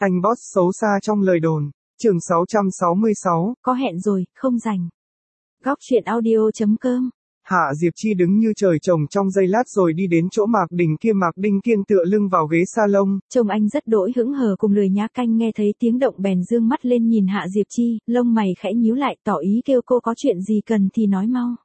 Anh boss xấu xa trong lời đồn. Chương 666. Có hẹn rồi, không rảnh. Góc truyện audio.com. Hạ Diệp Chi đứng như trời trồng trong giây lát rồi đi đến chỗ Mạc Đình Kiên. Mạc Đình Kiên tựa lưng vào ghế salon. Trông anh rất đỗi hững hờ cùng lười nhác canh, nghe thấy tiếng động bèn dương mắt lên nhìn Hạ Diệp Chi, lông mày khẽ nhíu lại tỏ ý kêu cô có chuyện gì cần thì nói mau.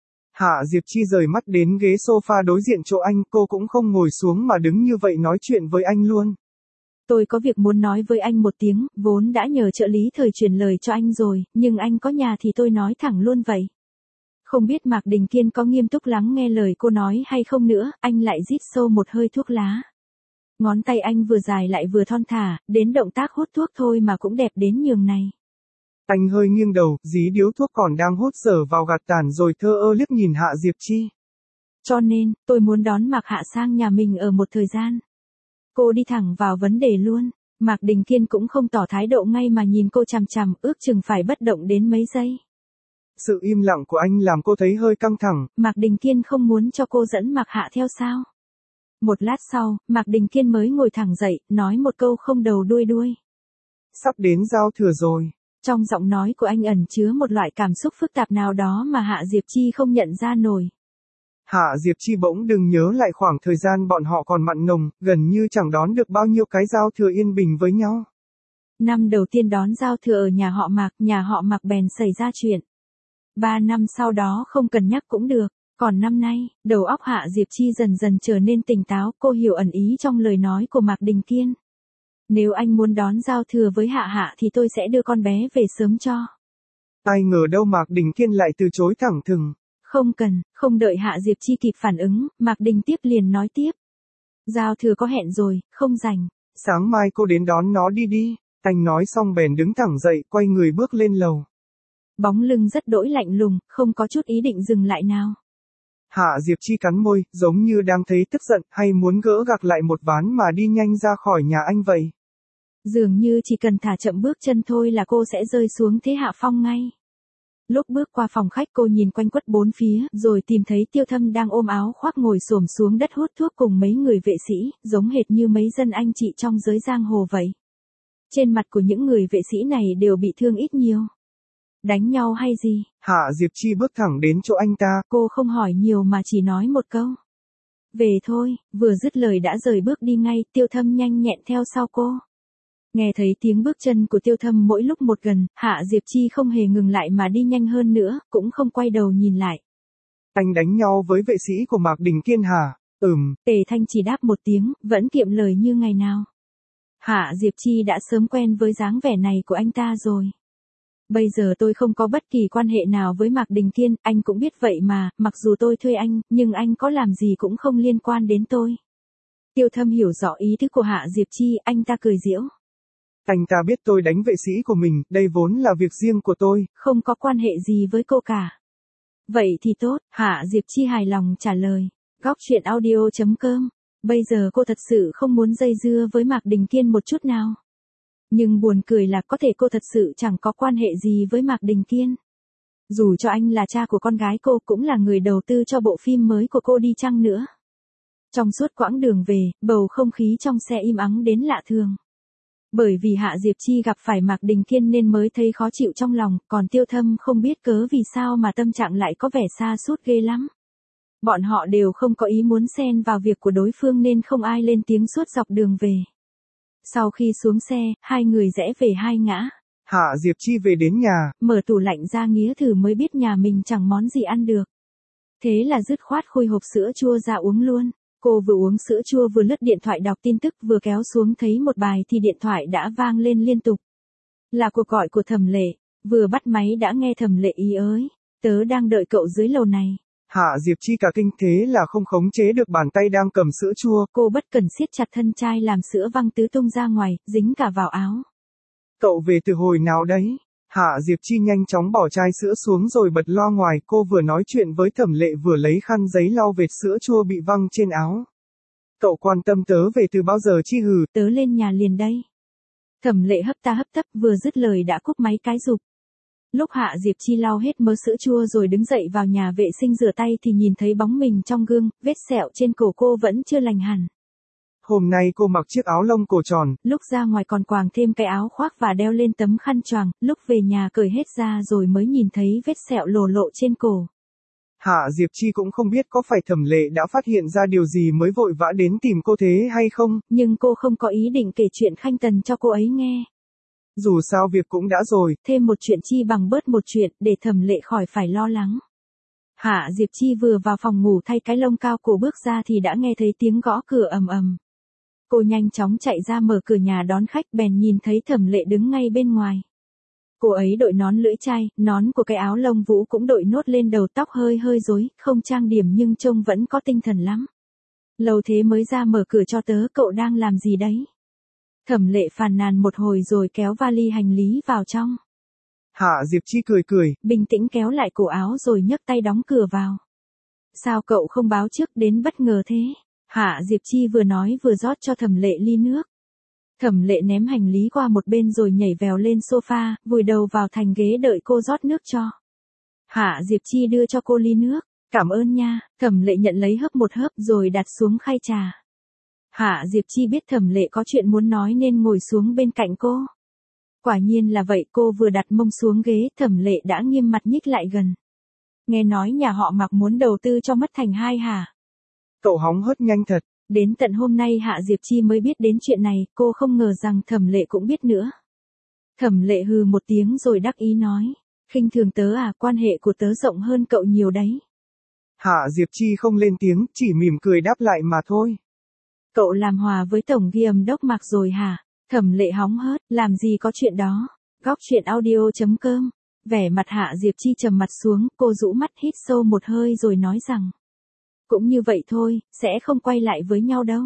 Hạ Diệp Chi rời mắt đến ghế sofa đối diện chỗ anh, cô cũng không ngồi xuống mà đứng như vậy nói chuyện với anh luôn. Tôi có việc muốn nói với anh một tiếng, vốn đã nhờ trợ lý thời truyền lời cho anh rồi, nhưng anh có nhà thì tôi nói thẳng luôn vậy. Không biết Mạc Đình Kiên có nghiêm túc lắng nghe lời cô nói hay không nữa, anh lại rít sâu một hơi thuốc lá. Ngón tay anh vừa dài lại vừa thon thả, đến động tác hút thuốc thôi mà cũng đẹp đến nhường này. Anh hơi nghiêng đầu, dí điếu thuốc còn đang hút dở vào gạt tàn rồi thơ ơ liếc nhìn Hạ Diệp Chi. Cho nên, tôi muốn đón Mạc Hạ sang nhà mình ở một thời gian. Cô đi thẳng vào vấn đề luôn. Mạc Đình Kiên cũng không tỏ thái độ ngay mà nhìn cô chằm chằm, ước chừng phải bất động đến mấy giây. Sự im lặng của anh làm cô thấy hơi căng thẳng. Mạc Đình Kiên không muốn cho cô dẫn Mạc Hạ theo sao? Một lát sau, Mạc Đình Kiên mới ngồi thẳng dậy, nói một câu không đầu đuôi đuôi. Sắp đến giao thừa rồi. Trong giọng nói của anh ẩn chứa một loại cảm xúc phức tạp nào đó mà Hạ Diệp Chi không nhận ra nổi. Hạ Diệp Chi bỗng đừng nhớ lại khoảng thời gian bọn họ còn mặn nồng, gần như chẳng đón được bao nhiêu cái giao thừa yên bình với nhau. Năm đầu tiên đón giao thừa ở nhà họ Mạc bèn xảy ra chuyện. 3 năm sau đó không cần nhắc cũng được. Còn năm nay, đầu óc Hạ Diệp Chi dần dần trở nên tỉnh táo, cô hiểu ẩn ý trong lời nói của Mạc Đình Kiên. Nếu anh muốn đón giao thừa với Hạ thì tôi sẽ đưa con bé về sớm cho. Ai ngờ đâu Mạc Đình Kiên lại từ chối thẳng thừng. Không cần, không đợi Hạ Diệp Chi kịp phản ứng, Mạc Đình tiếp liền nói tiếp. Giao thừa có hẹn rồi, không rảnh. Sáng mai cô đến đón nó đi. Anh nói xong bèn đứng thẳng dậy, quay người bước lên lầu. Bóng lưng rất đỗi lạnh lùng, không có chút ý định dừng lại nào. Hạ Diệp Chi cắn môi, giống như đang thấy tức giận hay muốn gỡ gạc lại một ván mà đi nhanh ra khỏi nhà anh vậy. Dường như chỉ cần thả chậm bước chân thôi là cô sẽ rơi xuống thế hạ phong ngay. Lúc bước qua phòng khách cô nhìn quanh quất bốn phía, rồi tìm thấy Tiêu Thâm đang ôm áo khoác ngồi xổm xuống đất hút thuốc cùng mấy người vệ sĩ, giống hệt như mấy dân anh chị trong giới giang hồ vậy. Trên mặt của những người vệ sĩ này đều bị thương ít nhiều. Đánh nhau hay gì? Hạ Diệp Chi bước thẳng đến chỗ anh ta. Cô không hỏi nhiều mà chỉ nói một câu. Về thôi, vừa dứt lời đã rời bước đi ngay, Tiêu Thâm nhanh nhẹn theo sau cô. Nghe thấy tiếng bước chân của Tiêu Thâm mỗi lúc một gần, Hạ Diệp Chi không hề ngừng lại mà đi nhanh hơn nữa, cũng không quay đầu nhìn lại. Anh đánh nhau với vệ sĩ của Mạc Đình Kiên hả? Tề Thanh chỉ đáp một tiếng, vẫn kiệm lời như ngày nào. Hạ Diệp Chi đã sớm quen với dáng vẻ này của anh ta rồi. Bây giờ tôi không có bất kỳ quan hệ nào với Mạc Đình Kiên, anh cũng biết vậy mà, mặc dù tôi thuê anh, nhưng anh có làm gì cũng không liên quan đến tôi. Tiêu Thâm hiểu rõ ý thức của Hạ Diệp Chi, anh ta cười giễu. Anh ta biết tôi đánh vệ sĩ của mình, đây vốn là việc riêng của tôi. Không có quan hệ gì với cô cả. Vậy thì tốt, Hạ Diệp Chi hài lòng trả lời. Góc truyện audio.com. Bây giờ cô thật sự không muốn dây dưa với Mạc Đình Kiên một chút nào. Nhưng buồn cười là có thể cô thật sự chẳng có quan hệ gì với Mạc Đình Kiên. Dù cho anh là cha của con gái cô cũng là người đầu tư cho bộ phim mới của cô đi chăng nữa. Trong suốt quãng đường về, bầu không khí trong xe im ắng đến lạ thường. Bởi vì Hạ Diệp Chi gặp phải Mạc Đình Kiên nên mới thấy khó chịu trong lòng, còn Tiêu Thâm không biết cớ vì sao mà tâm trạng lại có vẻ xa sút ghê lắm. Bọn họ đều không có ý muốn xen vào việc của đối phương nên không ai lên tiếng suốt dọc đường về. Sau khi xuống xe, hai người rẽ về hai ngã. Hạ Diệp Chi về đến nhà, mở tủ lạnh ra nghía thử mới biết nhà mình chẳng món gì ăn được. Thế là dứt khoát khui hộp sữa chua ra uống luôn. Cô vừa uống sữa chua vừa lướt điện thoại đọc tin tức, vừa kéo xuống thấy một bài thì điện thoại đã vang lên liên tục. Là cuộc gọi của Thẩm Lệ, vừa bắt máy đã nghe Thẩm Lệ ý ới, tớ đang đợi cậu dưới lầu này. Hạ Diệp Chi cả kinh thế là không khống chế được bàn tay đang cầm sữa chua. Cô bất cần siết chặt thân chai làm sữa văng tứ tung ra ngoài, dính cả vào áo. Cậu về từ hồi nào đấy? Hạ Diệp Chi nhanh chóng bỏ chai sữa xuống rồi bật loa ngoài, cô vừa nói chuyện với Thẩm Lệ vừa lấy khăn giấy lau vệt sữa chua bị văng trên áo. Cậu quan tâm tớ về từ bao giờ chi hừ? Tớ lên nhà liền đây. Thẩm Lệ hấp ta hấp tấp vừa dứt lời đã cúp máy cái rụp. Lúc Hạ Diệp Chi lau hết mớ sữa chua rồi đứng dậy vào nhà vệ sinh rửa tay thì nhìn thấy bóng mình trong gương, vết sẹo trên cổ cô vẫn chưa lành hẳn. Hôm nay cô mặc chiếc áo lông cổ tròn. Lúc ra ngoài còn quàng thêm cái áo khoác và đeo lên tấm khăn choàng, lúc về nhà cởi hết ra rồi mới nhìn thấy vết sẹo lồ lộ trên cổ. Hạ Diệp Chi cũng không biết có phải Thẩm Lệ đã phát hiện ra điều gì mới vội vã đến tìm cô thế hay không. Nhưng cô không có ý định kể chuyện Khanh Tần cho cô ấy nghe. Dù sao việc cũng đã rồi. Thêm một chuyện chi bằng bớt một chuyện để Thẩm Lệ khỏi phải lo lắng. Hạ Diệp Chi vừa vào phòng ngủ thay cái lông cao cổ bước ra thì đã nghe thấy tiếng gõ cửa ầm ầm. Cô nhanh chóng chạy ra mở cửa nhà đón khách bèn nhìn thấy Thẩm Lệ đứng ngay bên ngoài. Cô ấy đội nón lưỡi chai, nón của cái áo lông vũ cũng đội nốt lên đầu, tóc hơi hơi rối, không trang điểm nhưng trông vẫn có tinh thần lắm. Lâu thế mới ra mở cửa cho tớ, cậu đang làm gì đấy? Thẩm Lệ phàn nàn một hồi rồi kéo vali hành lý vào trong. Hạ Diệp Chi cười, bình tĩnh kéo lại cổ áo rồi nhấc tay đóng cửa vào. Sao cậu không báo trước, đến bất ngờ thế? Hạ Diệp Chi vừa nói vừa rót cho Thẩm Lệ ly nước. Thẩm Lệ ném hành lý qua một bên rồi nhảy vèo lên sofa, vùi đầu vào thành ghế đợi cô rót nước cho. Hạ Diệp Chi đưa cho cô ly nước. Cảm ơn nha. Thẩm Lệ nhận lấy hớp một hớp rồi đặt xuống khay trà. Hạ Diệp Chi biết Thẩm Lệ có chuyện muốn nói nên ngồi xuống bên cạnh cô. Quả nhiên là vậy, cô vừa đặt mông xuống ghế, Thẩm Lệ đã nghiêm mặt nhích lại gần. Nghe nói nhà họ Mạc muốn đầu tư cho Mất Thành 2 hả? Cậu hóng hớt nhanh thật. Đến tận hôm nay Hạ Diệp Chi mới biết đến chuyện này, cô không ngờ rằng Thẩm Lệ cũng biết nữa. Thẩm Lệ hừ một tiếng rồi đắc ý nói. Khinh thường tớ à, quan hệ của tớ rộng hơn cậu nhiều đấy. Hạ Diệp Chi không lên tiếng, chỉ mỉm cười đáp lại mà thôi. Cậu làm hòa với Tổng Giám đốc Mạc rồi hả? Thẩm Lệ hóng hớt, làm gì có chuyện đó. Góc truyện audio.com. Vẻ mặt Hạ Diệp Chi trầm mặt xuống, cô rũ mắt hít sâu một hơi rồi nói rằng. Cũng như vậy thôi, sẽ không quay lại với nhau đâu.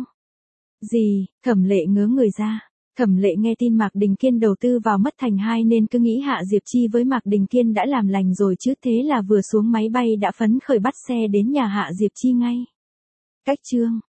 Gì? Thẩm Lệ ngớ người ra. Thẩm Lệ nghe tin Mạc Đình Kiên đầu tư vào Mất Thành 2 nên cứ nghĩ Hạ Diệp Chi với Mạc Đình Kiên đã làm lành rồi chứ, thế là vừa xuống máy bay đã phấn khởi bắt xe đến nhà Hạ Diệp Chi ngay. Cách chương